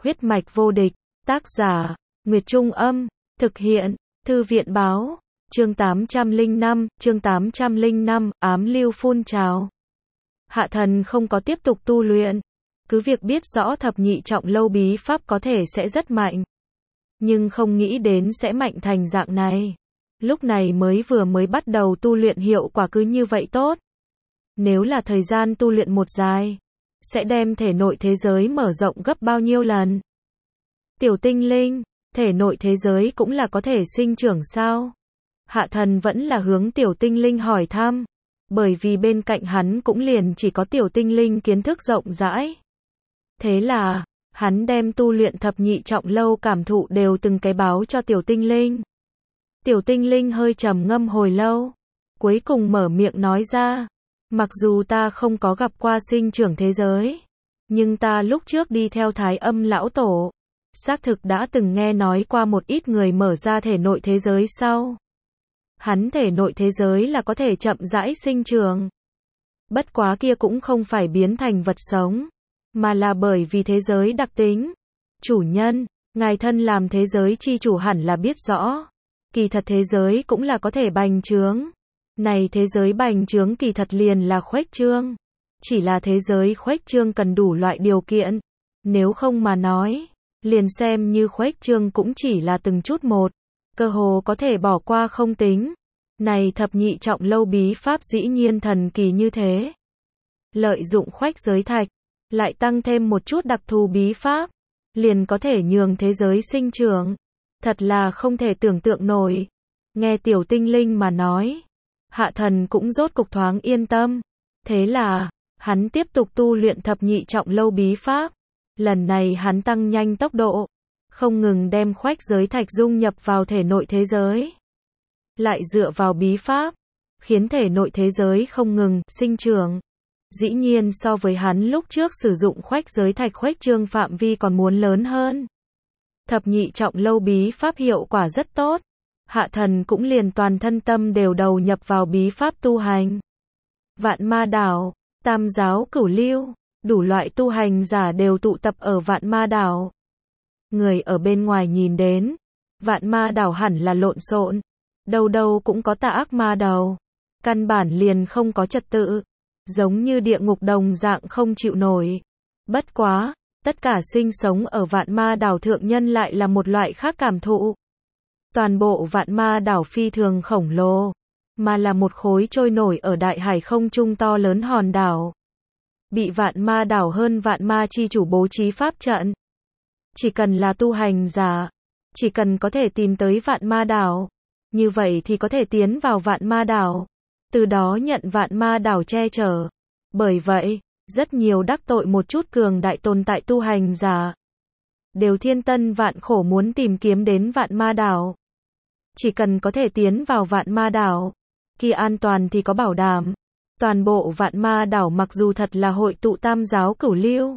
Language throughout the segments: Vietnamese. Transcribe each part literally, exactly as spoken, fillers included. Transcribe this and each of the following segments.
Huyết mạch vô địch, tác giả, Nguyệt Trung Âm, thực hiện, Thư viện Báo, chương tám trăm lẻ năm, chương tám trăm lẻ năm, ám lưu phun trào. Hạ thần không có tiếp tục tu luyện, cứ việc biết rõ thập nhị trọng lâu bí pháp có thể sẽ rất mạnh, nhưng không nghĩ đến sẽ mạnh thành dạng này. Lúc này mới vừa mới bắt đầu tu luyện hiệu quả cứ như vậy tốt. Nếu là thời gian tu luyện một dài, sẽ đem thể nội thế giới mở rộng gấp bao nhiêu lần. Tiểu tinh linh, thể nội thế giới cũng là có thể sinh trưởng sao? Hạ thần vẫn là hướng tiểu tinh linh hỏi thăm, bởi vì bên cạnh hắn cũng liền chỉ có tiểu tinh linh kiến thức rộng rãi. Thế là, hắn đem tu luyện thập nhị trọng lâu cảm thụ đều từng cái báo cho tiểu tinh linh. Tiểu tinh linh hơi trầm ngâm hồi lâu, cuối cùng mở miệng nói ra, mặc dù ta không có gặp qua sinh trưởng thế giới, nhưng ta lúc trước đi theo Thái Âm lão tổ, xác thực đã từng nghe nói qua một ít người mở ra thể nội thế giới sau. Hắn thể nội thế giới là có thể chậm rãi sinh trưởng. Bất quá kia cũng không phải biến thành vật sống, mà là bởi vì thế giới đặc tính. Chủ nhân, ngài thân làm thế giới chi chủ hẳn là biết rõ. Kỳ thật thế giới cũng là có thể bành trướng. Này thế giới bành trướng kỳ thật liền là khuếch trương. Chỉ là thế giới khuếch trương cần đủ loại điều kiện. Nếu không mà nói, liền xem như khuếch trương cũng chỉ là từng chút một. Cơ hồ có thể bỏ qua không tính. Này thập nhị trọng lâu bí pháp dĩ nhiên thần kỳ như thế. Lợi dụng khuếch giới thạch, lại tăng thêm một chút đặc thù bí pháp, liền có thể nhường thế giới sinh trưởng. Thật là không thể tưởng tượng nổi. Nghe tiểu tinh linh mà nói, hạ thần cũng rốt cục thoáng yên tâm. Thế là, hắn tiếp tục tu luyện thập nhị trọng lâu bí pháp. Lần này hắn tăng nhanh tốc độ, không ngừng đem khuếch giới thạch dung nhập vào thể nội thế giới. Lại dựa vào bí pháp, khiến thể nội thế giới không ngừng sinh trưởng. Dĩ nhiên so với hắn lúc trước sử dụng khuếch giới thạch khuếch trương phạm vi còn muốn lớn hơn. Thập nhị trọng lâu bí pháp hiệu quả rất tốt. Hạ thần cũng liền toàn thân tâm đều đầu nhập vào bí pháp tu hành. Vạn ma đảo, tam giáo cửu lưu, đủ loại tu hành giả đều tụ tập ở vạn ma đảo. Người ở bên ngoài nhìn đến, vạn ma đảo hẳn là lộn xộn, đâu đâu cũng có tà ác ma đầu, căn bản liền không có trật tự, giống như địa ngục đồng dạng không chịu nổi. Bất quá, tất cả sinh sống ở vạn ma đảo thượng nhân lại là một loại khác cảm thụ. Toàn bộ vạn ma đảo phi thường khổng lồ, mà là một khối trôi nổi ở đại hải không trung to lớn hòn đảo. Bị vạn ma đảo hơn vạn ma chi chủ bố trí pháp trận. Chỉ cần là tu hành giả, chỉ cần có thể tìm tới vạn ma đảo, như vậy thì có thể tiến vào vạn ma đảo, từ đó nhận vạn ma đảo che chở. Bởi vậy, rất nhiều đắc tội một chút cường đại tồn tại tu hành giả, đều thiên tân vạn khổ muốn tìm kiếm đến vạn ma đảo. Chỉ cần có thể tiến vào vạn ma đảo, kia an toàn thì có bảo đảm. Toàn bộ vạn ma đảo mặc dù thật là hội tụ tam giáo cửu lưu,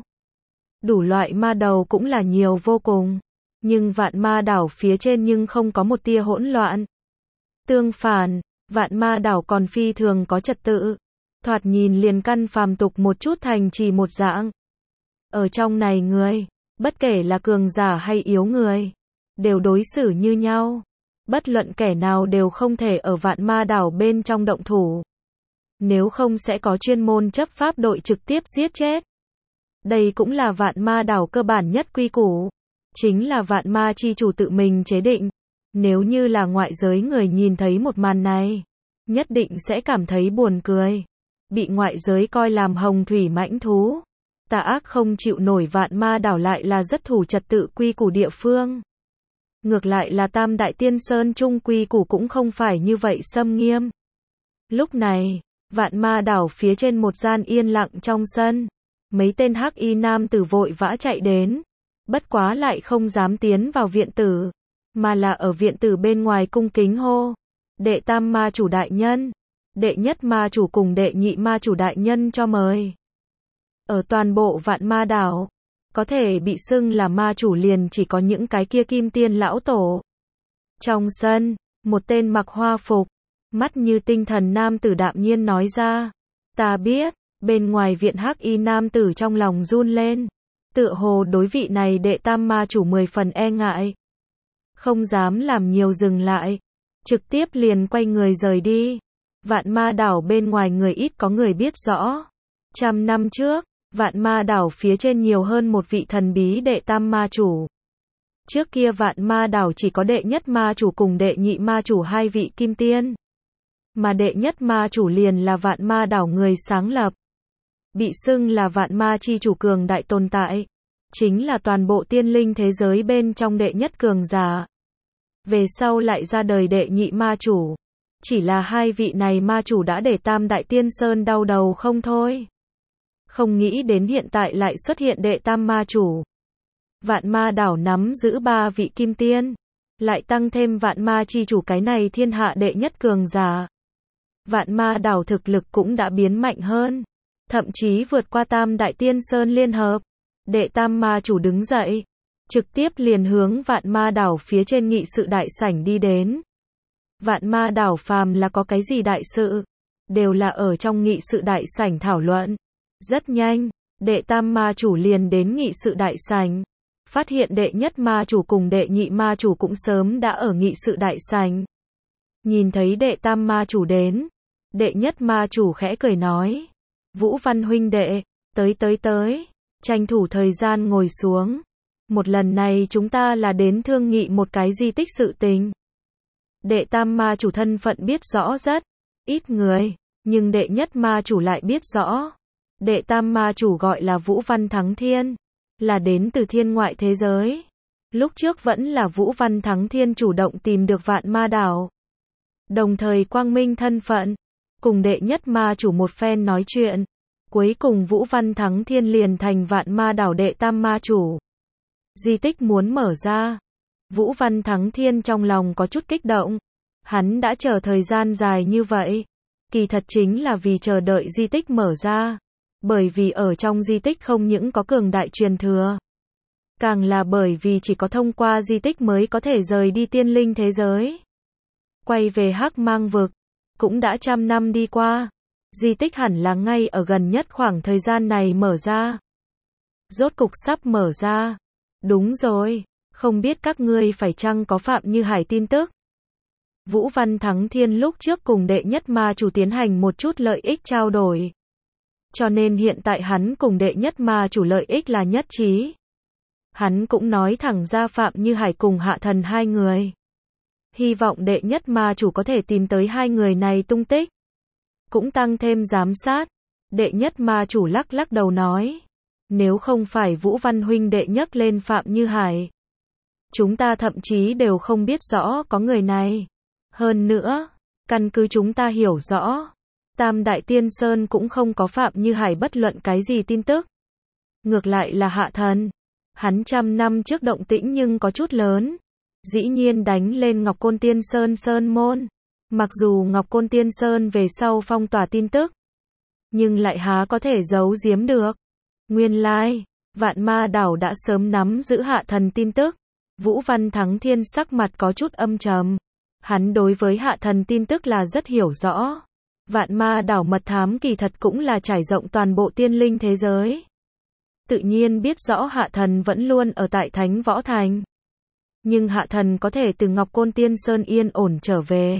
đủ loại ma đầu cũng là nhiều vô cùng, nhưng vạn ma đảo phía trên nhưng không có một tia hỗn loạn. Tương phản, vạn ma đảo còn phi thường có trật tự, thoạt nhìn liền căn phàm tục một chút thành trì một dạng. Ở trong này người, bất kể là cường giả hay yếu người, đều đối xử như nhau. Bất luận kẻ nào đều không thể ở vạn ma đảo bên trong động thủ. Nếu không sẽ có chuyên môn chấp pháp đội trực tiếp giết chết. Đây cũng là vạn ma đảo cơ bản nhất quy củ. Chính là vạn ma chi chủ tự mình chế định. Nếu như là ngoại giới người nhìn thấy một màn này, nhất định sẽ cảm thấy buồn cười. Bị ngoại giới coi làm hồng thủy mãnh thú. Tà ác không chịu nổi vạn ma đảo lại là rất thủ trật tự quy củ địa phương. Ngược lại là Tam Đại Tiên Sơn trung quy củ cũng không phải như vậy xâm nghiêm. Lúc này, vạn ma đảo phía trên một gian yên lặng trong sân, mấy tên hắc y nam tử vội vã chạy đến, bất quá lại không dám tiến vào viện tử, mà là ở viện tử bên ngoài cung kính hô, đệ tam ma chủ đại nhân, đệ nhất ma chủ cùng đệ nhị ma chủ đại nhân cho mời. Ở toàn bộ vạn ma đảo, có thể bị xưng là ma chủ liền chỉ có những cái kia kim tiên lão tổ. Trong sân, một tên mặc hoa phục, mắt như tinh thần nam tử đạm nhiên nói ra, ta biết. Bên ngoài viện hắc y nam tử trong lòng run lên, Tựa hồ đối vị này đệ tam ma chủ mười phần e ngại. Không dám làm nhiều dừng lại. Trực tiếp liền quay người rời đi. Vạn ma đảo bên ngoài người ít có người biết rõ. Trăm năm trước, vạn ma đảo phía trên nhiều hơn một vị thần bí đệ tam ma chủ. Trước kia vạn ma đảo chỉ có đệ nhất ma chủ cùng đệ nhị ma chủ hai vị kim tiên. Mà đệ nhất ma chủ liền là vạn ma đảo người sáng lập. Bị xưng là vạn ma chi chủ cường đại tồn tại. Chính là toàn bộ tiên linh thế giới bên trong đệ nhất cường giả. Về sau lại ra đời đệ nhị ma chủ. Chỉ là hai vị này ma chủ đã để tam đại tiên sơn đau đầu không thôi. Không nghĩ đến hiện tại lại xuất hiện đệ tam ma chủ. Vạn ma đảo nắm giữ ba vị kim tiên. Lại tăng thêm vạn ma chi chủ cái này thiên hạ đệ nhất cường giả. Vạn ma đảo thực lực cũng đã biến mạnh hơn. Thậm chí vượt qua tam đại tiên sơn liên hợp. Đệ tam ma chủ đứng dậy. Trực tiếp liền hướng vạn ma đảo phía trên nghị sự đại sảnh đi đến. Vạn ma đảo phàm là có cái gì đại sự. Đều là ở trong nghị sự đại sảnh thảo luận. Rất nhanh, đệ tam ma chủ liền đến nghị sự đại sảnh. Phát hiện đệ nhất ma chủ cùng đệ nhị ma chủ cũng sớm đã ở nghị sự đại sảnh. Nhìn thấy đệ tam ma chủ đến. Đệ nhất ma chủ khẽ cười nói. Vũ Văn huynh đệ, tới tới tới. Tranh thủ thời gian ngồi xuống. Một lần này chúng ta là đến thương nghị một cái di tích sự tình. Đệ tam ma chủ thân phận biết rõ rất ít người, nhưng đệ nhất ma chủ lại biết rõ. Đệ tam ma chủ gọi là Vũ Văn Thắng Thiên, là đến từ thiên ngoại thế giới. Lúc trước vẫn là Vũ Văn Thắng Thiên chủ động tìm được vạn ma đảo. Đồng thời quang minh thân phận, cùng đệ nhất ma chủ một phen nói chuyện. Cuối cùng Vũ Văn Thắng Thiên liền thành vạn ma đảo đệ tam ma chủ. Di tích muốn mở ra. Vũ Văn Thắng Thiên trong lòng có chút kích động. Hắn đã chờ thời gian dài như vậy. Kỳ thật chính là vì chờ đợi di tích mở ra. Bởi vì ở trong di tích không những có cường đại truyền thừa. Càng là bởi vì chỉ có thông qua di tích mới có thể rời đi tiên linh thế giới. Quay về Hắc Mang vực. Cũng đã trăm năm đi qua. Di tích hẳn là ngay ở gần nhất khoảng thời gian này mở ra. Rốt cục sắp mở ra. Đúng rồi, không biết các ngươi phải chăng có Phạm Như Hải tin tức. Vũ Văn Thắng Thiên lúc trước cùng đệ nhất ma chủ tiến hành một chút lợi ích trao đổi. Cho nên hiện tại hắn cùng đệ nhất ma chủ lợi ích là nhất trí. Hắn cũng nói thẳng ra Phạm Như Hải cùng Hạ Thần hai người. Hy vọng đệ nhất ma chủ có thể tìm tới hai người này tung tích. Cũng tăng thêm giám sát. Đệ nhất ma chủ lắc lắc đầu nói. Nếu không phải Vũ Văn huynh đệ nhắc lên Phạm Như Hải. Chúng ta thậm chí đều không biết rõ có người này. Hơn nữa, căn cứ chúng ta hiểu rõ. Tam Đại Tiên Sơn cũng không có Phạm Như Hải bất luận cái gì tin tức. Ngược lại là Hạ Thần. Hắn trăm năm trước động tĩnh nhưng có chút lớn. Dĩ nhiên đánh lên Ngọc Côn Tiên Sơn Sơn Môn. Mặc dù Ngọc Côn Tiên Sơn về sau phong tỏa tin tức. Nhưng lại há có thể giấu giếm được. Nguyên lai, vạn ma đảo đã sớm nắm giữ Hạ Thần tin tức. Vũ Văn Thắng Thiên sắc mặt có chút âm trầm. Hắn đối với Hạ Thần tin tức là rất hiểu rõ. Vạn ma đảo mật thám kỳ thật cũng là trải rộng toàn bộ tiên linh thế giới. Tự nhiên biết rõ Hạ Thần vẫn luôn ở tại Thánh Võ Thành. Nhưng Hạ Thần có thể từ Ngọc Côn Tiên Sơn yên ổn trở về.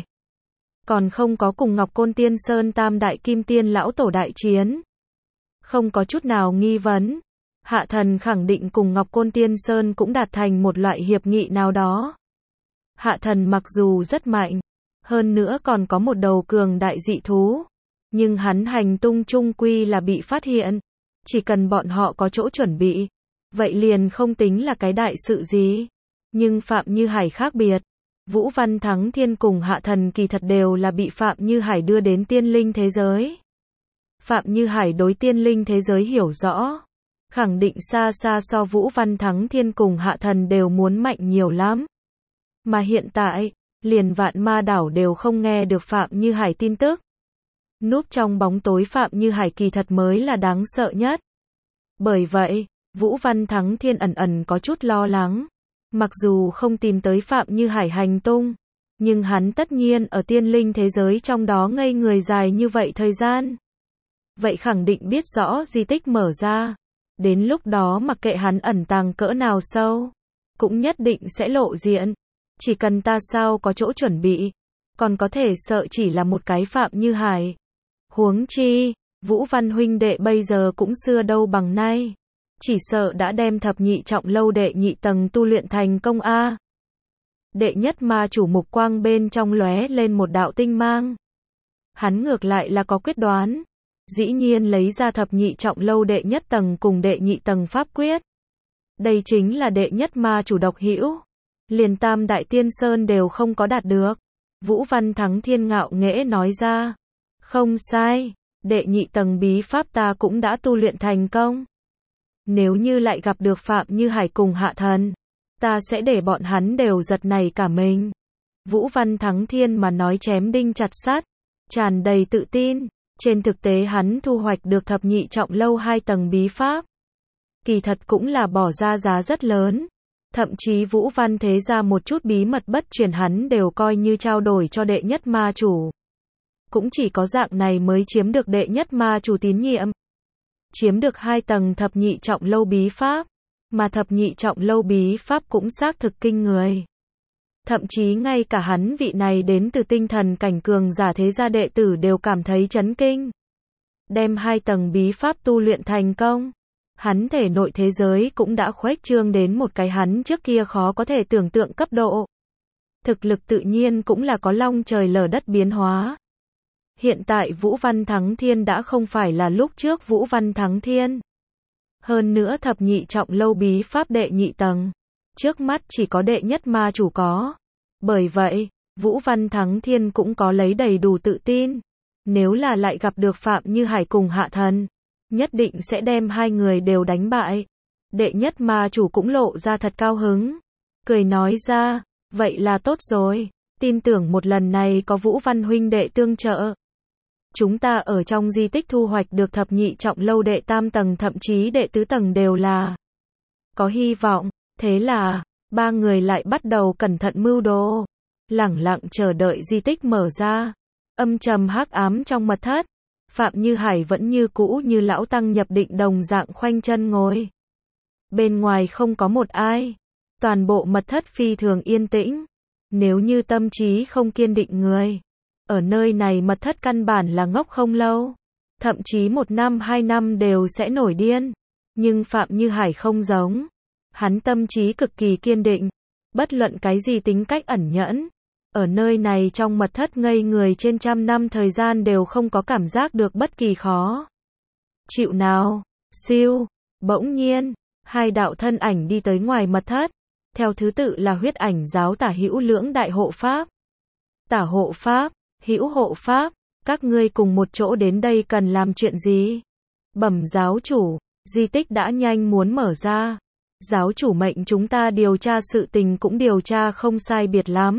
Còn không có cùng Ngọc Côn Tiên Sơn tam đại kim tiên lão tổ đại chiến. Không có chút nào nghi vấn. Hạ Thần khẳng định cùng Ngọc Côn Tiên Sơn cũng đạt thành một loại hiệp nghị nào đó. Hạ Thần mặc dù rất mạnh. Hơn nữa còn có một đầu cường đại dị thú. Nhưng hắn hành tung chung quy là bị phát hiện. Chỉ cần bọn họ có chỗ chuẩn bị. Vậy liền không tính là cái đại sự gì. Nhưng Phạm Như Hải khác biệt. Vũ Văn Thắng Thiên cùng Hạ Thần kỳ thật đều là bị Phạm Như Hải đưa đến tiên linh thế giới. Phạm Như Hải đối tiên linh thế giới hiểu rõ. Khẳng định xa xa so Vũ Văn Thắng Thiên cùng Hạ Thần đều muốn mạnh nhiều lắm. Mà hiện tại, liền vạn ma đảo đều không nghe được Phạm Như Hải tin tức. Núp trong bóng tối Phạm Như Hải kỳ thật mới là đáng sợ nhất. Bởi vậy, Vũ Văn Thắng Thiên ẩn ẩn có chút lo lắng. Mặc dù không tìm tới Phạm Như Hải hành tung, nhưng hắn tất nhiên ở tiên linh thế giới trong đó ngây người dài như vậy thời gian. Vậy khẳng định biết rõ di tích mở ra. Đến lúc đó mặc kệ hắn ẩn tàng cỡ nào sâu, cũng nhất định sẽ lộ diện. Chỉ cần ta sao có chỗ chuẩn bị, còn có thể sợ chỉ là một cái Phạm Như Hải. Huống chi, Vũ Văn huynh đệ bây giờ cũng xưa đâu bằng nay. Chỉ sợ đã đem thập nhị trọng lâu đệ nhị tầng tu luyện thành công a. Đệ nhất ma chủ mục quang bên trong lóe lên một đạo tinh mang. Hắn ngược lại là có quyết đoán. Dĩ nhiên lấy ra thập nhị trọng lâu đệ nhất tầng cùng đệ nhị tầng pháp quyết. Đây chính là đệ nhất ma chủ độc hữu. Liền tam đại tiên sơn đều không có đạt được. Vũ Văn Thắng Thiên ngạo nghễ nói ra. Không sai, đệ nhị tầng bí pháp ta cũng đã tu luyện thành công. Nếu như lại gặp được Phạm Như Hải cùng Hạ Thần, ta sẽ để bọn hắn đều giật nảy cả mình. Vũ Văn Thắng Thiên mà nói chém đinh chặt sắt, tràn đầy tự tin. Trên thực tế hắn thu hoạch được thập nhị trọng lâu hai tầng bí pháp. Kỳ thật cũng là bỏ ra giá rất lớn. Thậm chí Vũ Văn thế ra một chút bí mật bất truyền hắn đều coi như trao đổi cho đệ nhất ma chủ. Cũng chỉ có dạng này mới chiếm được đệ nhất ma chủ tín nhiệm. Chiếm được hai tầng thập nhị trọng lâu bí pháp. Mà thập nhị trọng lâu bí pháp cũng xác thực kinh người. Thậm chí ngay cả hắn vị này đến từ tinh thần cảnh cường giả thế gia đệ tử đều cảm thấy chấn kinh. Đem hai tầng bí pháp tu luyện thành công. Hắn thể nội thế giới cũng đã khuếch trương đến một cái hắn trước kia khó có thể tưởng tượng cấp độ. Thực lực tự nhiên cũng là có long trời lở đất biến hóa. Hiện tại Vũ Văn Thắng Thiên đã không phải là lúc trước Vũ Văn Thắng Thiên. Hơn nữa thập nhị trọng lâu bí pháp đệ nhị tầng. Trước mắt chỉ có đệ nhất ma chủ có. Bởi vậy, Vũ Văn Thắng Thiên cũng có lấy đầy đủ tự tin. Nếu là lại gặp được Phạm Như Hải cùng Hạ Thần, nhất định sẽ đem hai người đều đánh bại. Đệ nhất ma chủ cũng lộ ra thật cao hứng. Cười nói ra, vậy là tốt rồi. Tin tưởng một lần này có Vũ Văn huynh đệ tương trợ. Chúng ta ở trong di tích thu hoạch được thập nhị trọng lâu đệ tam tầng thậm chí đệ tứ tầng đều là có hy vọng. Thế là, ba người lại bắt đầu cẩn thận mưu đồ. Lẳng lặng chờ đợi di tích mở ra. Âm trầm hắc ám trong mật thất. Phạm Như Hải vẫn như cũ như lão tăng nhập định đồng dạng khoanh chân ngồi. Bên ngoài không có một ai. Toàn bộ mật thất phi thường yên tĩnh. Nếu như tâm trí không kiên định người, ở nơi này mật thất căn bản là ngốc không lâu. Thậm chí một năm hai năm đều sẽ nổi điên. Nhưng Phạm Như Hải không giống. Hắn tâm trí cực kỳ kiên định. Bất luận cái gì tính cách ẩn nhẫn. Ở nơi này trong mật thất ngây người trên trăm năm thời gian đều không có cảm giác được bất kỳ khó chịu nào. Siêu, bỗng nhiên, hai đạo thân ảnh đi tới ngoài mật thất. Theo thứ tự là huyết ảnh giáo tả hữu lưỡng đại hộ pháp. Tả hộ pháp, hữu hộ pháp, các ngươi cùng một chỗ đến đây cần làm chuyện gì? Bẩm giáo chủ, di tích đã nhanh muốn mở ra. Giáo chủ mệnh chúng ta điều tra sự tình cũng điều tra không sai biệt lắm.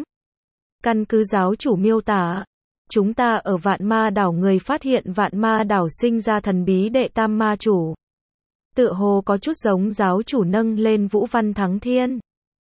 Căn cứ giáo chủ miêu tả, chúng ta ở Vạn Ma đảo người phát hiện Vạn Ma đảo sinh ra thần bí đệ tam ma chủ. Tựa hồ có chút giống giáo chủ nâng lên Vũ Văn Thắng Thiên.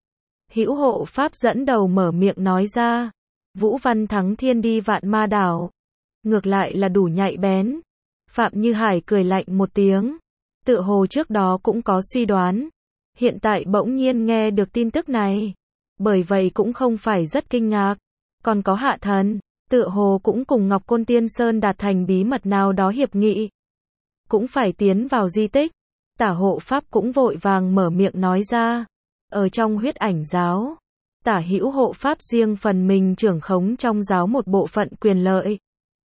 Hữu hộ pháp dẫn đầu mở miệng nói ra, Vũ Văn Thắng Thiên đi Vạn Ma đảo, ngược lại là đủ nhạy bén. Phạm Như Hải cười lạnh một tiếng, tựa hồ trước đó cũng có suy đoán, hiện tại bỗng nhiên nghe được tin tức này, bởi vậy cũng không phải rất kinh ngạc. Còn có Hạ Thần, tựa hồ cũng cùng Ngọc Côn Tiên Sơn đạt thành bí mật nào đó hiệp nghị, cũng phải tiến vào di tích. Tả hộ pháp cũng vội vàng mở miệng nói ra, ở trong huyết ảnh giáo, tả hữu hộ pháp riêng phần mình trưởng khống trong giáo một bộ phận quyền lợi.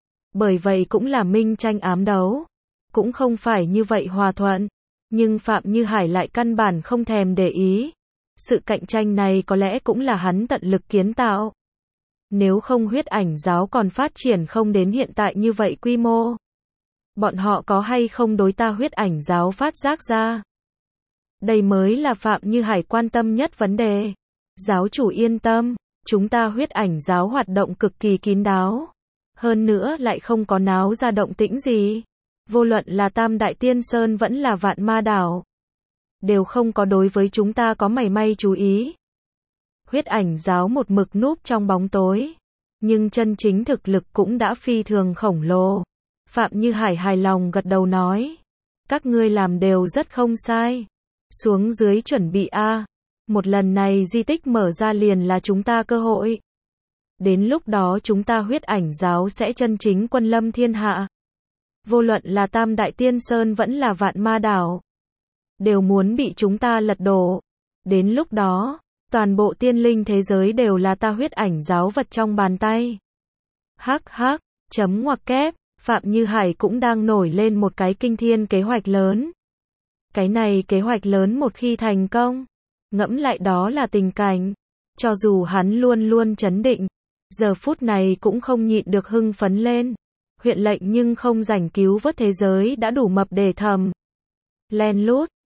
Bởi vậy cũng là minh tranh ám đấu, cũng không phải như vậy hòa thuận, nhưng Phạm Như Hải lại căn bản không thèm để ý. Sự cạnh tranh này có lẽ cũng là hắn tận lực kiến tạo. Nếu không huyết ảnh giáo còn phát triển không đến hiện tại như vậy quy mô. Bọn họ có hay không đối ta huyết ảnh giáo phát giác ra? Đây mới là Phạm Như Hải quan tâm nhất vấn đề. Giáo chủ yên tâm, chúng ta huyết ảnh giáo hoạt động cực kỳ kín đáo. Hơn nữa lại không có náo ra động tĩnh gì. Vô luận là Tam Đại Tiên Sơn vẫn là Vạn Ma đảo, đều không có đối với chúng ta có mảy may chú ý. Huyết ảnh giáo một mực núp trong bóng tối, nhưng chân chính thực lực cũng đã phi thường khổng lồ. Phạm Như Hải hài lòng gật đầu nói, Các ngươi làm đều rất không sai. Xuống dưới chuẩn bị a. Một lần này di tích mở ra liền là chúng ta cơ hội. Đến lúc đó chúng ta huyết ảnh giáo sẽ chân chính quân lâm thiên hạ. Vô luận là Tam Đại Tiên Sơn vẫn là Vạn Ma Đảo, đều muốn bị chúng ta lật đổ. Đến lúc đó, toàn bộ tiên linh thế giới đều là ta huyết ảnh giáo vật trong bàn tay. Hắc hắc, chấm ngoặc kép, Phạm Như Hải cũng đang nổi lên một cái kinh thiên kế hoạch lớn. Cái này kế hoạch lớn một khi thành công, ngẫm lại đó là tình cảnh. Cho dù hắn luôn luôn trấn định, giờ phút này cũng không nhịn được hưng phấn lên. Huyện lệnh nhưng không rảnh cứu vớt thế giới đã đủ mập để thầm. Len lút,